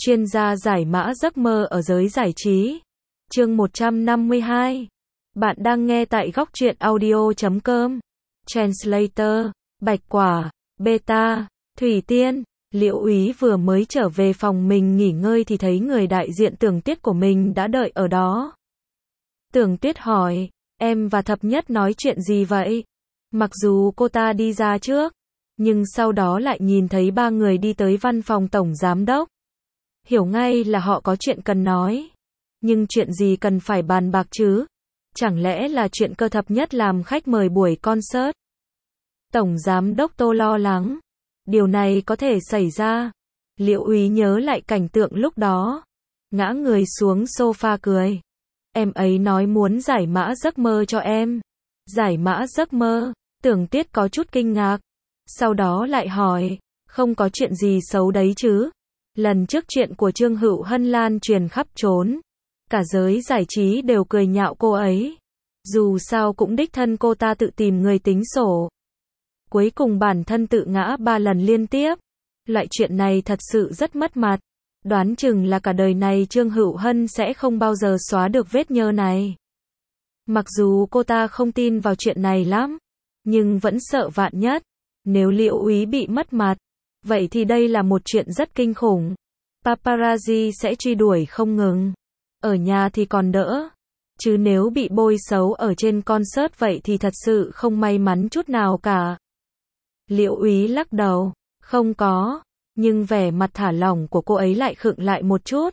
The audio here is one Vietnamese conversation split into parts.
Chuyên gia giải mã giấc mơ ở giới giải trí. Chương 152. Bạn đang nghe tại góc truyện audio.com. Translator, Bạch Quả, Beta, Thủy Tiên. Liễu Úy vừa mới trở về phòng mình nghỉ ngơi thì thấy người đại diện Tưởng Tuyết của mình đã đợi ở đó. Tưởng Tuyết hỏi, em và Thập Nhất nói chuyện gì vậy? Mặc dù cô ta đi ra trước, nhưng sau đó lại nhìn thấy ba người đi tới văn phòng tổng giám đốc. Hiểu ngay là họ có chuyện cần nói. Nhưng chuyện gì cần phải bàn bạc chứ? Chẳng lẽ là chuyện Cơ Thập Nhất làm khách mời buổi concert? Tổng giám đốc Tô lo lắng. Điều này có thể xảy ra. Liễu Úy nhớ lại cảnh tượng lúc đó. Ngã người xuống sofa cười. Em ấy nói muốn giải mã giấc mơ cho em. Giải mã giấc mơ? Tưởng Tuyết có chút kinh ngạc. Sau đó lại hỏi, không có chuyện gì xấu đấy chứ? Lần trước chuyện của Trương Hữu Hân lan truyền khắp trốn. Cả giới giải trí đều cười nhạo cô ấy. Dù sao cũng đích thân cô ta tự tìm người tính sổ. Cuối cùng bản thân tự ngã 3 lần liên tiếp. Loại chuyện này thật sự rất mất mặt. Đoán chừng là cả đời này Trương Hữu Hân sẽ không bao giờ xóa được vết nhơ này. Mặc dù cô ta không tin vào chuyện này lắm, nhưng vẫn sợ vạn nhất. Nếu Liễu Úy bị mất mặt, vậy thì đây là một chuyện rất kinh khủng. Paparazzi sẽ truy đuổi không ngừng. Ở nhà thì còn đỡ. Chứ nếu bị bôi xấu ở trên concert vậy thì thật sự không may mắn chút nào cả. Liễu Úy lắc đầu. Không có. Nhưng vẻ mặt thả lỏng của cô ấy lại khựng lại một chút.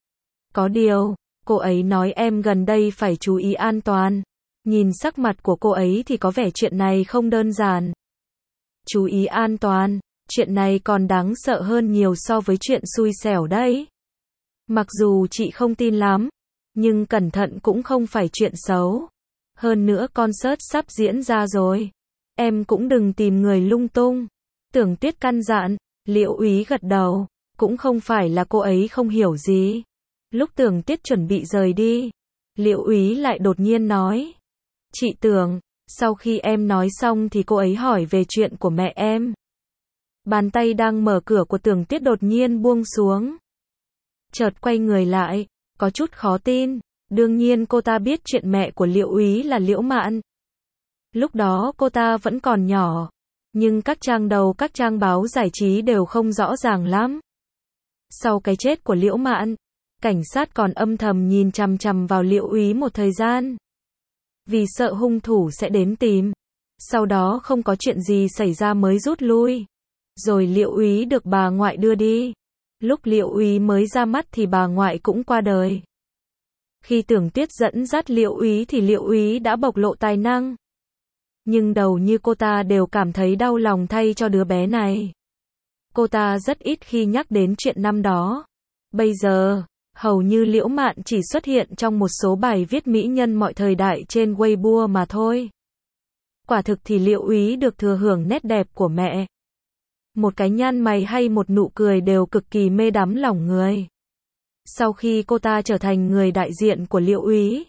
Có điều, cô ấy nói em gần đây phải chú ý an toàn. Nhìn sắc mặt của cô ấy thì có vẻ chuyện này không đơn giản. Chú ý an toàn, chuyện này còn đáng sợ hơn nhiều so với chuyện xui xẻo đấy. Mặc dù chị không tin lắm, nhưng cẩn thận cũng không phải chuyện xấu. Hơn nữa concert sắp diễn ra rồi. Em cũng đừng tìm người lung tung. Tưởng Tuyết căn dặn. Liễu Úy gật đầu. Cũng không phải là cô ấy không hiểu gì. Lúc Tưởng Tuyết chuẩn bị rời đi, Liễu Úy lại đột nhiên nói. Chị Tưởng, sau khi em nói xong thì cô ấy hỏi về chuyện của mẹ em. Bàn tay đang mở cửa của Tưởng Tuyết đột nhiên buông xuống. Chợt quay người lại, có chút khó tin. Đương nhiên cô ta biết chuyện mẹ của Liễu Úy là Liễu Mạn. Lúc đó cô ta vẫn còn nhỏ, nhưng các trang báo giải trí đều không rõ ràng lắm. Sau cái chết của Liễu Mạn, cảnh sát còn âm thầm nhìn chằm chằm vào Liễu Úy một thời gian. Vì sợ hung thủ sẽ đến tìm. Sau đó không có chuyện gì xảy ra mới rút lui. Rồi Liễu Úy được bà ngoại đưa đi. Lúc Liễu Úy mới ra mắt thì bà ngoại cũng qua đời. Khi Tưởng Tuyết dẫn dắt Liễu Úy thì Liễu Úy đã bộc lộ tài năng. Nhưng đầu như cô ta đều cảm thấy đau lòng thay cho đứa bé này. Cô ta rất ít khi nhắc đến chuyện năm đó. Bây giờ, hầu như Liễu Mạn chỉ xuất hiện trong một số bài viết mỹ nhân mọi thời đại trên Weibo mà thôi. Quả thực thì Liễu Úy được thừa hưởng nét đẹp của mẹ. Một cái nhăn mày hay một nụ cười đều cực kỳ mê đắm lòng người. Sau khi cô ta trở thành người đại diện của Liễu Úy,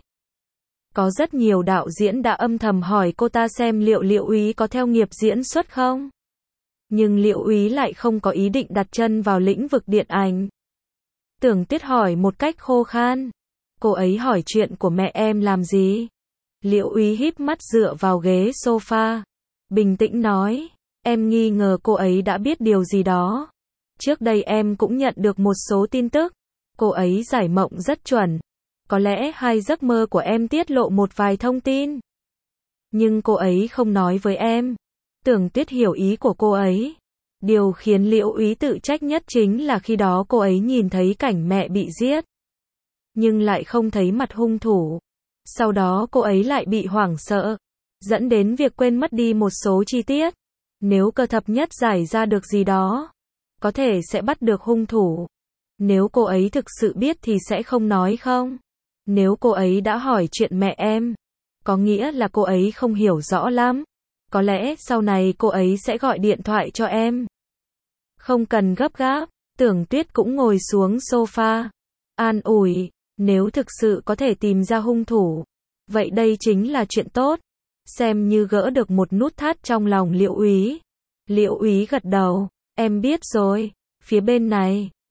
có rất nhiều đạo diễn đã âm thầm hỏi cô ta xem liệu Liễu Úy có theo nghiệp diễn xuất không. Nhưng Liễu Úy lại không có ý định đặt chân vào lĩnh vực điện ảnh. Tưởng Tuyết hỏi một cách khô khan. Cô ấy hỏi chuyện của mẹ em làm gì? Liễu Úy híp mắt dựa vào ghế sofa. Bình tĩnh nói. Em nghi ngờ cô ấy đã biết điều gì đó. Trước đây em cũng nhận được một số tin tức. Cô ấy giải mộng rất chuẩn. Có lẽ hai giấc mơ của em tiết lộ một vài thông tin. Nhưng cô ấy không nói với em. Tưởng Tuyết hiểu ý của cô ấy. Điều khiến Liễu Úy tự trách nhất chính là khi đó cô ấy nhìn thấy cảnh mẹ bị giết. Nhưng lại không thấy mặt hung thủ. Sau đó cô ấy lại bị hoảng sợ. Dẫn đến việc quên mất đi một số chi tiết. Nếu Cơ Thập Nhất giải ra được gì đó, có thể sẽ bắt được hung thủ. Nếu cô ấy thực sự biết thì sẽ không nói không? Nếu cô ấy đã hỏi chuyện mẹ em, có nghĩa là cô ấy không hiểu rõ lắm. Có lẽ sau này cô ấy sẽ gọi điện thoại cho em. Không cần gấp gáp. Tưởng Tuyết cũng ngồi xuống sofa. An ủi, nếu thực sự có thể tìm ra hung thủ, vậy đây chính là chuyện tốt. Xem như gỡ được một nút thắt trong lòng Liễu Úy. Liễu Úy gật đầu. Em biết rồi. Phía bên này,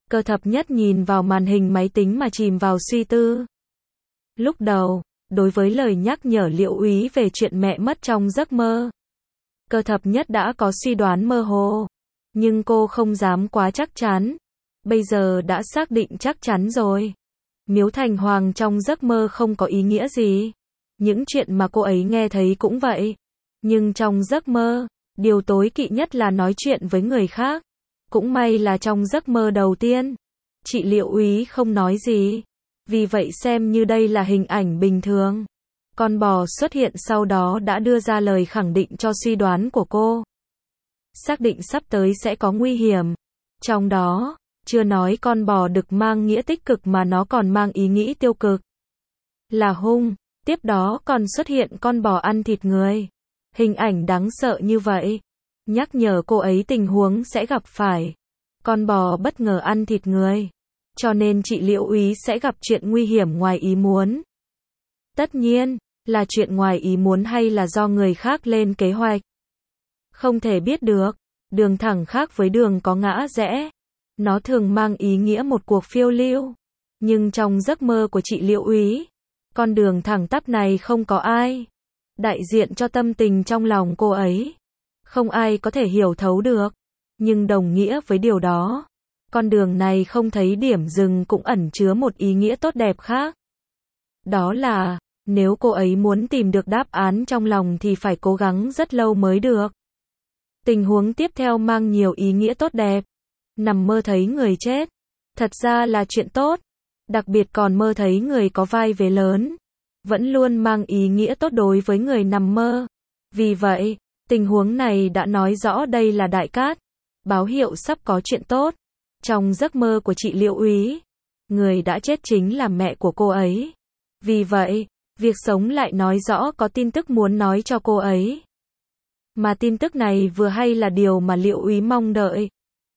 Cơ thập nhất nhìn vào màn hình máy tính mà chìm vào suy tư. Lúc đầu, đối với lời nhắc nhở Liệu Úy về chuyện mẹ mất trong giấc mơ, Cơ thập nhất đã có suy đoán mơ hồ, nhưng cô không dám quá chắc chắn. Bây giờ đã xác định chắc chắn rồi. Miếu Thành Hoàng trong giấc mơ không có ý nghĩa gì. Những chuyện mà cô ấy nghe thấy cũng vậy. Nhưng trong giấc mơ, điều tối kỵ nhất là nói chuyện với người khác. Cũng may là trong giấc mơ đầu tiên, chị Liệu Úy không nói gì. Vì vậy xem như đây là hình ảnh bình thường. Con bò xuất hiện sau đó đã đưa ra lời khẳng định cho suy đoán của cô. Xác định sắp tới sẽ có nguy hiểm. Trong đó, chưa nói con bò đực mang nghĩa tích cực mà nó còn mang ý nghĩ tiêu cực. Là hung. Tiếp đó còn xuất hiện con bò ăn thịt người. Hình ảnh đáng sợ như vậy. Nhắc nhở cô ấy tình huống sẽ gặp phải. Con bò bất ngờ ăn thịt người. Cho nên chị Liệu Úy sẽ gặp chuyện nguy hiểm ngoài ý muốn. Tất nhiên, là chuyện ngoài ý muốn hay là do người khác lên kế hoạch. Không thể biết được. Đường thẳng khác với đường có ngã rẽ. Nó thường mang ý nghĩa một cuộc phiêu lưu. Nhưng trong giấc mơ của chị Liệu Úy, con đường thẳng tắp này không có ai đại diện cho tâm tình trong lòng cô ấy. Không ai có thể hiểu thấu được. Nhưng đồng nghĩa với điều đó, con đường này không thấy điểm dừng cũng ẩn chứa một ý nghĩa tốt đẹp khác. Đó là, nếu cô ấy muốn tìm được đáp án trong lòng thì phải cố gắng rất lâu mới được. Tình huống tiếp theo mang nhiều ý nghĩa tốt đẹp. Nằm mơ thấy người chết. Thật ra là chuyện tốt. Đặc biệt còn mơ thấy người có vai vế lớn. Vẫn luôn mang ý nghĩa tốt đối với người nằm mơ. Vì vậy, tình huống này đã nói rõ đây là đại cát. Báo hiệu sắp có chuyện tốt. Trong giấc mơ của chị Liệu Úy, người đã chết chính là mẹ của cô ấy. Vì vậy, việc sống lại nói rõ có tin tức muốn nói cho cô ấy. Mà tin tức này vừa hay là điều mà Liệu Úy mong đợi.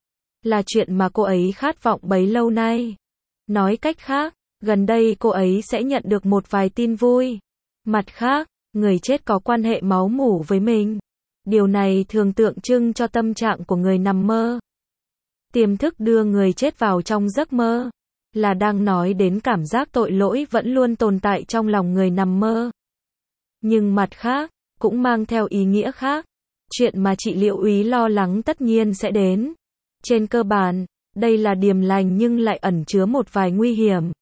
Là chuyện mà cô ấy khát vọng bấy lâu nay. Nói cách khác, gần đây cô ấy sẽ nhận được một vài tin vui. Mặt khác, người chết có quan hệ máu mủ với mình. Điều này thường tượng trưng cho tâm trạng của người nằm mơ. Tiềm thức đưa người chết vào trong giấc mơ, là đang nói đến cảm giác tội lỗi vẫn luôn tồn tại trong lòng người nằm mơ. Nhưng mặt khác, cũng mang theo ý nghĩa khác. Chuyện mà chị Liệu Úy lo lắng tất nhiên sẽ đến. Trên cơ bản, đây là điềm lành nhưng lại ẩn chứa một vài nguy hiểm.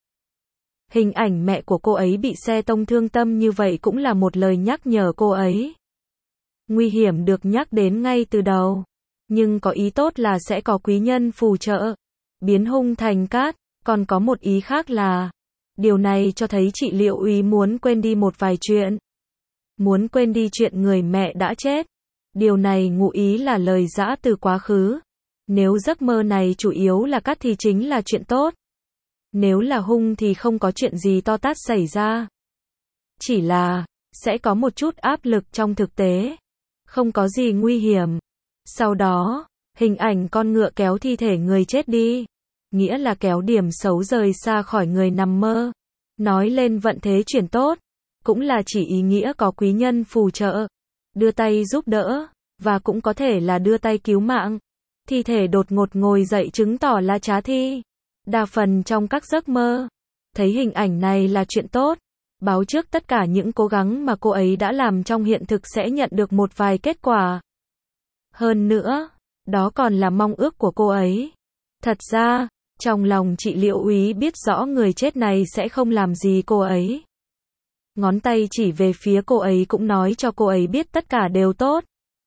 Hình ảnh mẹ của cô ấy bị xe tông thương tâm như vậy cũng là một lời nhắc nhở cô ấy. Nguy hiểm được nhắc đến ngay từ đầu. Nhưng có ý tốt là sẽ có quý nhân phù trợ. Biến hung thành cát. Còn có một ý khác là, điều này cho thấy chị Liệu Úy muốn quên đi một vài chuyện. Muốn quên đi chuyện người mẹ đã chết. Điều này ngụ ý là lời giã từ quá khứ. Nếu giấc mơ này chủ yếu là cát thì chính là chuyện tốt. Nếu là hung thì không có chuyện gì to tát xảy ra. Chỉ là, sẽ có một chút áp lực trong thực tế. Không có gì nguy hiểm. Sau đó, hình ảnh con ngựa kéo thi thể người chết đi. Nghĩa là kéo điểm xấu rời xa khỏi người nằm mơ. Nói lên vận thế chuyển tốt. Cũng là chỉ ý nghĩa có quý nhân phù trợ. Đưa tay giúp đỡ. Và cũng có thể là đưa tay cứu mạng. Thi thể đột ngột ngồi dậy chứng tỏ là trá thi. Đa phần trong các giấc mơ, thấy hình ảnh này là chuyện tốt. Báo trước tất cả những cố gắng mà cô ấy đã làm trong hiện thực sẽ nhận được một vài kết quả. Hơn nữa, đó còn là mong ước của cô ấy. Thật ra, trong lòng chị Liệu Úy biết rõ người chết này sẽ không làm gì cô ấy. Ngón tay chỉ về phía cô ấy cũng nói cho cô ấy biết tất cả đều tốt.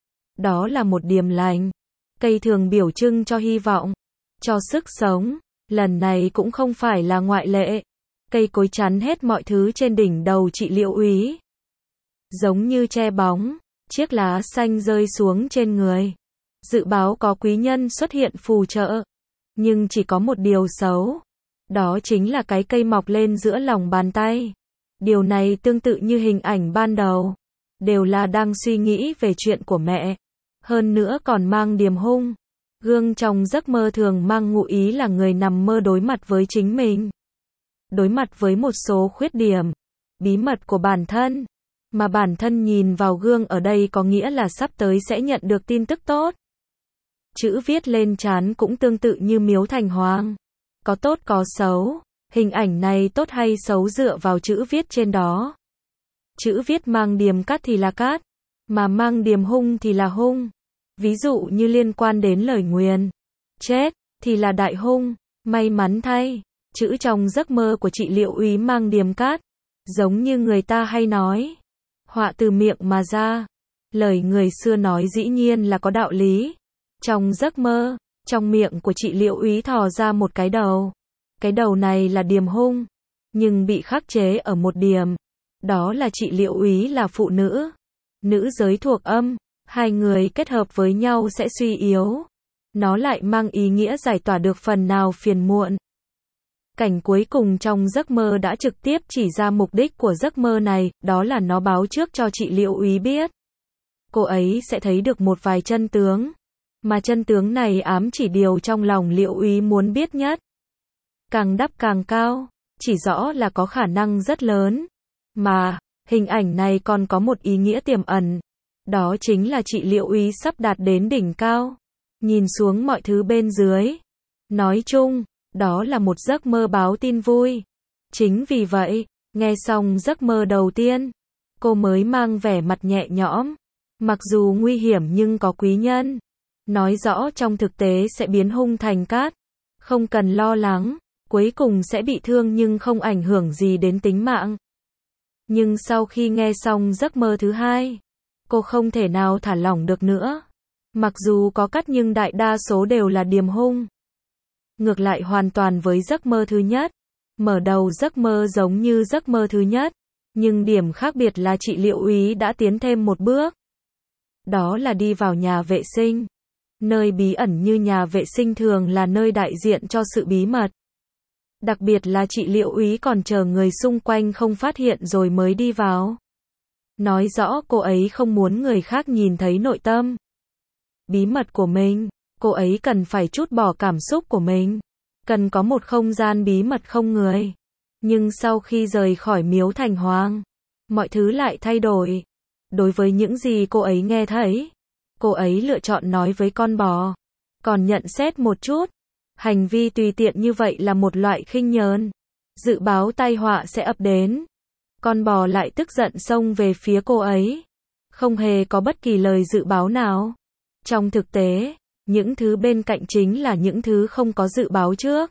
Đó là một điềm lành. Cây thường biểu trưng cho hy vọng, cho sức sống. Lần này cũng không phải là ngoại lệ. Cây cối chắn hết mọi thứ trên đỉnh đầu chị Liệu Úy. Giống như che bóng, chiếc lá xanh rơi xuống trên người. Dự báo có quý nhân xuất hiện phù trợ. Nhưng chỉ có một điều xấu. Đó chính là cái cây mọc lên giữa lòng bàn tay. Điều này tương tự như hình ảnh ban đầu. Đều là đang suy nghĩ về chuyện của mẹ. Hơn nữa còn mang điềm hung. Gương trong giấc mơ thường mang ngụ ý là người nằm mơ đối mặt với chính mình. Đối mặt với một số khuyết điểm, bí mật của bản thân. Mà bản thân nhìn vào gương ở đây có nghĩa là sắp tới sẽ nhận được tin tức tốt. Chữ viết lên trán cũng tương tự như Miếu Thành Hoàng. có tốt có xấu. Hình ảnh này tốt hay xấu dựa vào chữ viết trên đó. Chữ viết mang điềm cát thì là cát, mà mang điềm hung thì là hung. Ví dụ như liên quan đến lời nguyền, chết, thì là đại hung. May mắn thay, chữ trong giấc mơ của chị Liệu Úy mang điềm cát. Giống như người ta hay nói, họa từ miệng mà ra. Lời người xưa nói dĩ nhiên là có đạo lý. Trong giấc mơ, trong miệng của chị Liệu Úy thò ra một cái đầu. Cái đầu này là điềm hung, nhưng bị khắc chế ở một điềm. Đó là chị Liệu Úy là phụ nữ. Nữ giới thuộc âm, hai người kết hợp với nhau sẽ suy yếu. Nó lại mang ý nghĩa giải tỏa được phần nào phiền muộn. Cảnh cuối cùng trong giấc mơ đã trực tiếp chỉ ra mục đích của giấc mơ này, đó là nó báo trước cho chị Liệu Úy biết. Cô ấy sẽ thấy được một vài chân tướng, mà chân tướng này ám chỉ điều trong lòng Liệu Úy muốn biết nhất. Càng đắp càng cao, chỉ rõ là có khả năng rất lớn. Mà, hình ảnh này còn có một ý nghĩa tiềm ẩn. Đó chính là chị Liệu Úy sắp đạt đến đỉnh cao. Nhìn xuống mọi thứ bên dưới. Nói chung, đó là một giấc mơ báo tin vui. Chính vì vậy, nghe xong giấc mơ đầu tiên, cô mới mang vẻ mặt nhẹ nhõm. Mặc dù nguy hiểm nhưng có quý nhân. Nói rõ trong thực tế sẽ biến hung thành cát. Không cần lo lắng, cuối cùng sẽ bị thương nhưng không ảnh hưởng gì đến tính mạng. Nhưng sau khi nghe xong giấc mơ thứ hai, cô không thể nào thả lỏng được nữa. Mặc dù có cát nhưng đại đa số đều là điềm hung. Ngược lại hoàn toàn với giấc mơ thứ nhất. Mở đầu giấc mơ giống như giấc mơ thứ nhất, nhưng điểm khác biệt là chị Liệu Úy đã tiến thêm một bước. Đó là đi vào nhà vệ sinh. Nơi bí ẩn như nhà vệ sinh thường là nơi đại diện cho sự bí mật. Đặc biệt là chị Liệu Úy còn chờ người xung quanh không phát hiện rồi mới đi vào. Nói rõ cô ấy không muốn người khác nhìn thấy nội tâm bí mật của mình. Cô ấy cần phải trút bỏ cảm xúc của mình. Cần có một không gian bí mật không người. Nhưng sau khi rời khỏi miếu thành hoàng, mọi thứ lại thay đổi. Đối với những gì cô ấy nghe thấy, cô ấy lựa chọn nói với con bò. Còn nhận xét một chút, hành vi tùy tiện như vậy là một loại khinh nhờn. Dự báo tai họa sẽ ập đến. Con bò lại tức giận xông về phía cô ấy. Không hề có bất kỳ lời dự báo nào. Trong thực tế, những thứ bên cạnh chính là những thứ không có dự báo trước.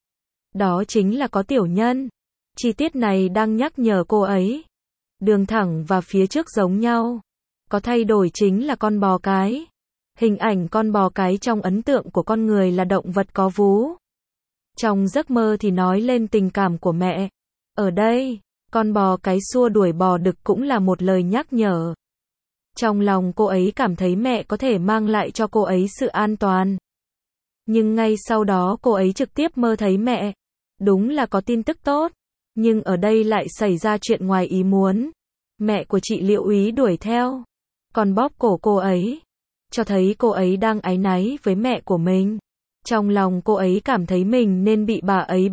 Đó chính là có tiểu nhân. Chi tiết này đang nhắc nhở cô ấy. Đường thẳng và phía trước giống nhau. Có thay đổi chính là con bò cái. Hình ảnh con bò cái trong ấn tượng của con người là động vật có vú. Trong giấc mơ thì nói lên tình cảm của mẹ. Ở đây, con bò cái xua đuổi bò đực cũng là một lời nhắc nhở. Trong lòng cô ấy cảm thấy mẹ có thể mang lại cho cô ấy sự an toàn. Nhưng ngay sau đó cô ấy trực tiếp mơ thấy mẹ. Đúng là có tin tức tốt. Nhưng ở đây lại xảy ra chuyện ngoài ý muốn. Mẹ của chị Liệu Úy đuổi theo. Còn bóp cổ cô ấy. Cho thấy cô ấy đang áy náy với mẹ của mình. Trong lòng cô ấy cảm thấy mình nên bị bà ấy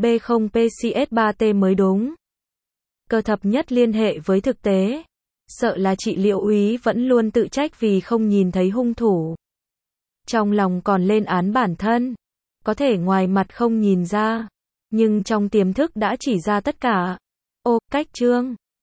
B0PCS3T mới đúng. Cơ thập nhất liên hệ với thực tế. Sợ là chị Liệu Úy vẫn luôn tự trách vì không nhìn thấy hung thủ. Trong lòng còn lên án bản thân. Có thể ngoài mặt không nhìn ra. Nhưng trong tiềm thức đã chỉ ra tất cả. Ô, cách chương.